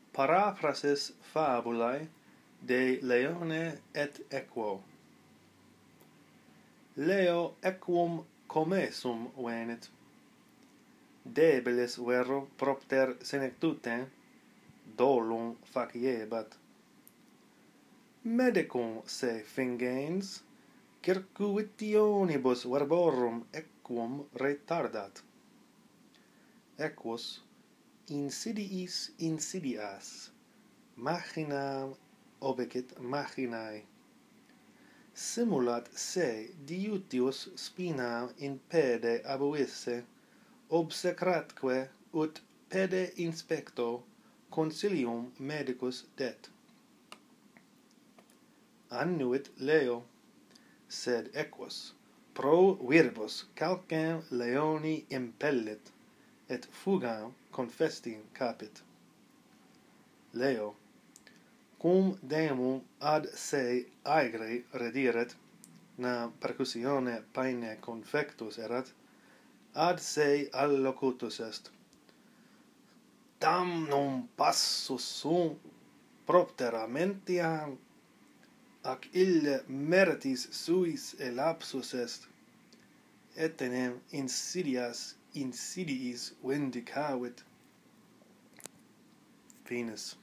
Paraphrasis fabulae de Leone et Equo. Leo equum commesum venit. Debilis vero propter senectute, dolum faciebat. Medicum se fingens, circuitionibus verborum equum retardat. Equus insidiis insidias, machinam obicit machinae. Simulat se diutius spinam in pede abuisse, obsecratque ut pede inspecto consilium medicus det. Annuit Leo, sed equus pro viribus calcem leoni impellit, et fugam confestim capit. Leo, cum demum ad se aegre rediret, nam percussione paene confectus erat, ad se allocutus est. Damnum passus sum proptera mentiam, ac ille meritis suis elapsus est, etenem insidias insidiis vindicavit. Finis.